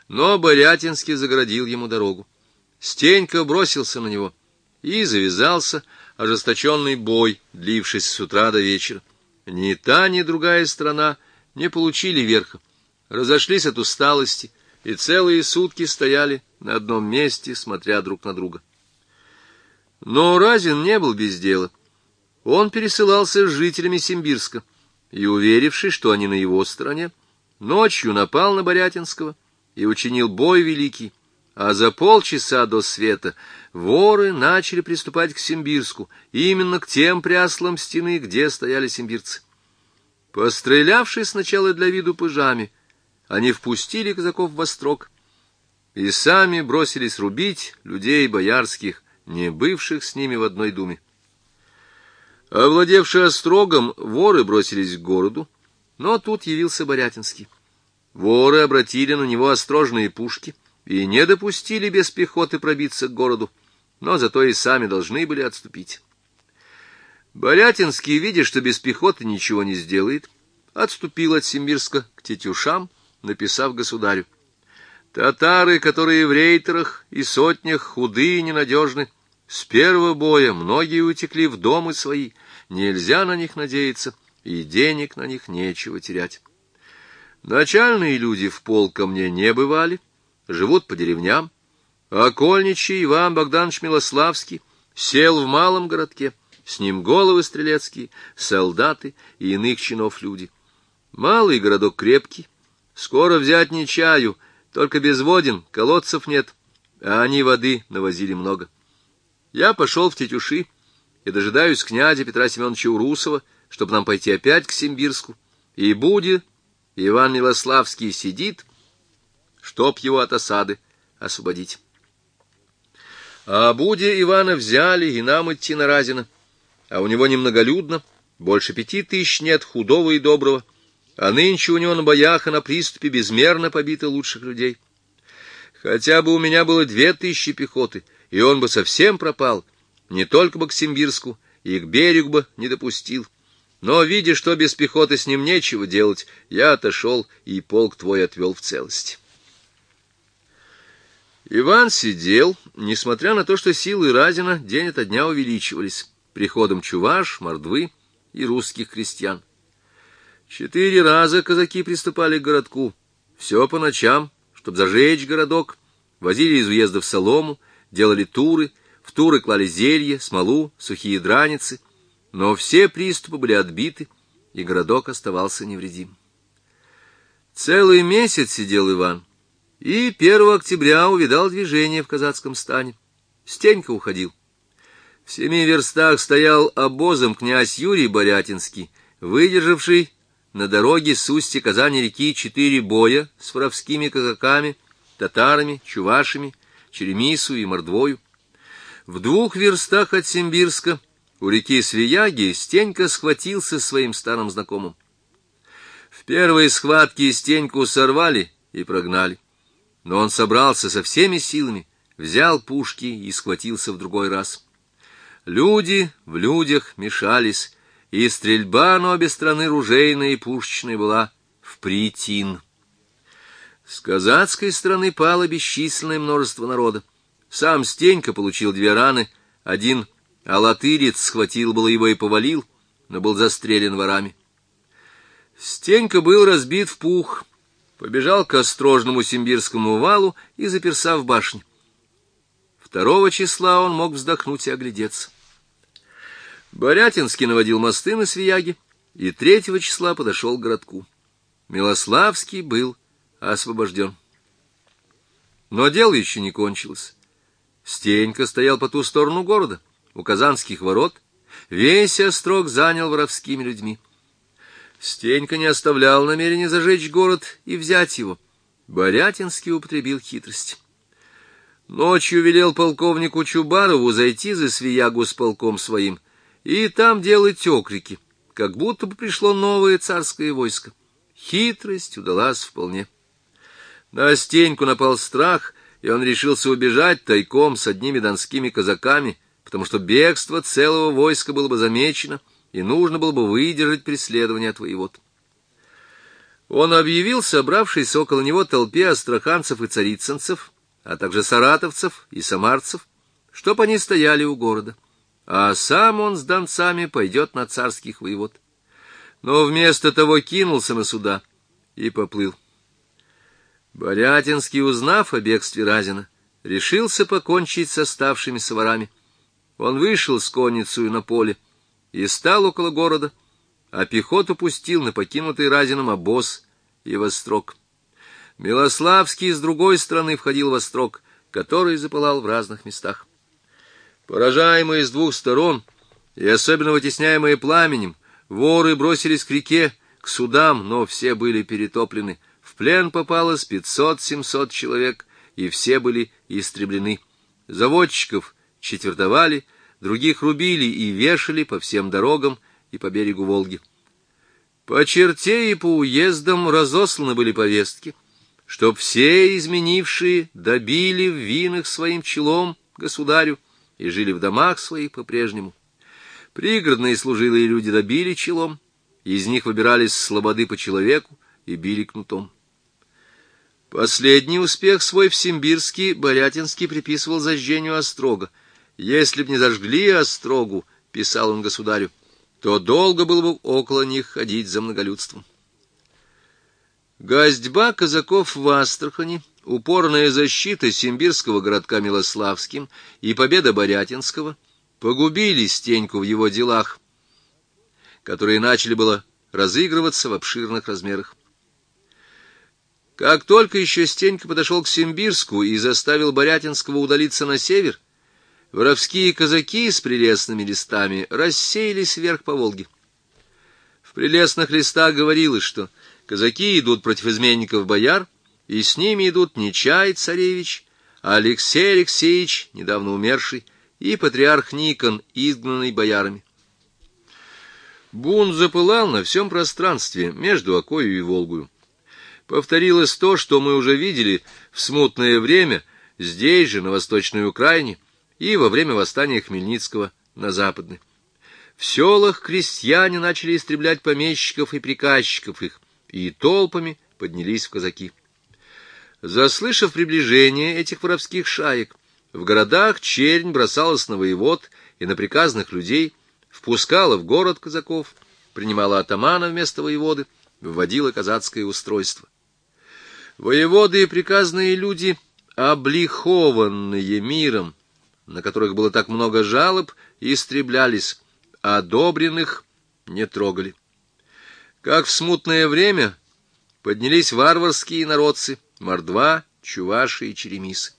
но Борятинский загородил ему дорогу. Стенька бросился на него, и завязался ожесточенный бой, длившийся с утра до вечера. Ни та, ни другая страна не получили верха, разошлись от усталости и целые сутки стояли на одном месте, смотря друг на друга. Но Разин не был без дела. Он пересылался с жителями Симбирска и, уверившись, что они на его стороне, ночью напал на Борятинского и учинил бой великий, а за полчаса до света воры начали приступать к Симбирску, именно к тем пряслам стены, где стояли симбирцы. Пострелявшись сначала для виду пыжами, они впустили казаков в острог и сами бросились рубить людей боярских, не бывших с ними в одной думе. Овладевшие острогом, воры бросились к городу, но тут явился Борятинский. Воры обратили на него острожные пушки и не допустили без пехоты пробиться к городу, но зато и сами должны были отступить. Борятинский, видя, что без пехоты ничего не сделает, отступил от Симбирска к Тетюшам, написав государю: «Татары, которые в рейтерах и сотнях худы и ненадежны, с первого боя многие утекли в дома свои, нельзя на них надеяться, и денег на них нечего терять. Начальные люди в полк ко мне не бывали, живут по деревням, а окольничий Иван Богданович Милославский сел в малом городке, с ним головы стрелецкие, солдаты и иных чинов люди. Малый городок крепкий, скоро взять не чаю, только безводен, колодцев нет, а они воды навозили много. Я пошел в Тетюши и дожидаюсь князя Петра Семеновича Урусова, чтобы нам пойти опять к Симбирску, и будет Иван Милославский сидит, чтоб его от осады освободить. А Буде Ивана взяли, и нам идти на Разина, а у него немноголюдно, больше 5000 нет, худого и доброго, а нынче у него на боях и на приступе безмерно побито лучших людей. Хотя бы у меня было 2000 пехоты, и он бы совсем пропал, не только бы к Симбирску, и к берегу бы не допустил. Но, видя, что без пехоты с ним нечего делать, я отошел, и полк твой отвел в целости». Иван сидел, несмотря на то, что силы Разина день ото дня увеличивались приходом чуваш, мордвы и русских крестьян. 4 раза казаки приступали к городку, все по ночам, чтоб зажечь городок, возили из уездов солому, делали туры, в туры клали зелье, смолу, сухие драницы, но все приступы были отбиты, и городок оставался невредим. Целый месяц сидел Иван, и 1 октября увидал движение в казацком стане. Стенька уходил. В 7 верстах стоял обозом князь Юрий Борятинский, выдержавший на дороге с устья Казани-реки 4 боя с воровскими казаками, татарами, чувашами, Черемису и Мордвою. В 2 верстах от Симбирска, у реки Свияги, Стенька схватился с своим старым знакомым. В первой схватке Стеньку сорвали и прогнали, но он собрался со всеми силами, взял пушки и схватился в другой раз. Люди в людях мешались, и стрельба на обе стороны ружейная и пушечная была впритин. С казацкой стороны пало бесчисленное множество народа. Сам Стенька получил 2 раны, один алатырец схватил было его и повалил, но был застрелен ворами. Стенька был разбит в пух, побежал к острожному Симбирскому валу и заперся в башне. 2 числа он мог вздохнуть и оглядеться. Борятинский наводил мосты на Свияге, и 3 числа подошел к городку. Милославский был освобожден. Но дело еще не кончилось. Стенька стоял по ту сторону города, у Казанских ворот, весь острог занял воровскими людьми. Стенька не оставлял намерения зажечь город и взять его. Борятинский употребил хитрость. Ночью велел полковнику Чубарову зайти за Свиягу с полком своим и там делать окрики, как будто бы пришло новое царское войско. Хитрость удалась вполне. На Стеньку напал страх, и он решился убежать тайком с одними донскими казаками, потому что бегство целого войска было бы замечено, и нужно было бы выдержать преследование от воевод. Он объявил собравшейся около него толпе астраханцев и царицынцев, а также саратовцев и самарцев, чтоб они стояли у города, а сам он с донцами пойдет на царских воевод. Но вместо того кинулся на суда и поплыл. Борятинский, узнав о бегстве Разина, решился покончить с оставшимися ворами. Он вышел с конницею на поле и стал около города, а пехоту пустил на покинутый Разином обоз и в острог. Милославский с другой стороны входил в острог, который запылал в разных местах. Поражаемые с двух сторон и особенно вытесняемые пламенем, воры бросились к реке, к судам, но все были перетоплены. В плен попало с 500-700 человек, и все были истреблены. Заводчиков четвертовали, других рубили и вешали по всем дорогам и по берегу Волги. По черте и по уездам разосланы были повестки, чтоб все изменившие добили в винах своим челом государю и жили в домах своих по-прежнему. Пригородные служилые люди добили челом, из них выбирались слободы по человеку и били кнутом. Последний успех свой в Симбирске Борятинский приписывал зажжению острога. «Если б не зажгли острогу, — писал он государю, — то долго было бы около них ходить за многолюдством». Гостьба казаков в Астрахани, упорная защита симбирского городка Милославским и победа Борятинского погубили Стеньку в его делах, которые начали было разыгрываться в обширных размерах. Как только еще Стенька подошел к Симбирску и заставил Борятинского удалиться на север, воровские казаки с прелестными листами рассеялись вверх по Волге. В прелестных листах говорилось, что казаки идут против изменников бояр, и с ними идут Нечай царевич, Алексей Алексеевич, недавно умерший, и патриарх Никон, изгнанный боярами. Бунт запылал на всем пространстве между Окою и Волгою. Повторилось то, что мы уже видели в смутное время здесь же, на Восточной Украине, и во время восстания Хмельницкого на Западной. В селах крестьяне начали истреблять помещиков и приказчиков их, и толпами поднялись в казаки. Заслышав приближение этих воровских шаек, в городах чернь бросалась на воевод и на приказных людей, впускала в город казаков, принимала атамана вместо воеводы, вводила казацкое устройство. Воеводы и приказные люди, облихованные миром, на которых было так много жалоб, истреблялись, а одобренных не трогали. Как в смутное время поднялись варварские народцы, мордва, чуваши и черемисы.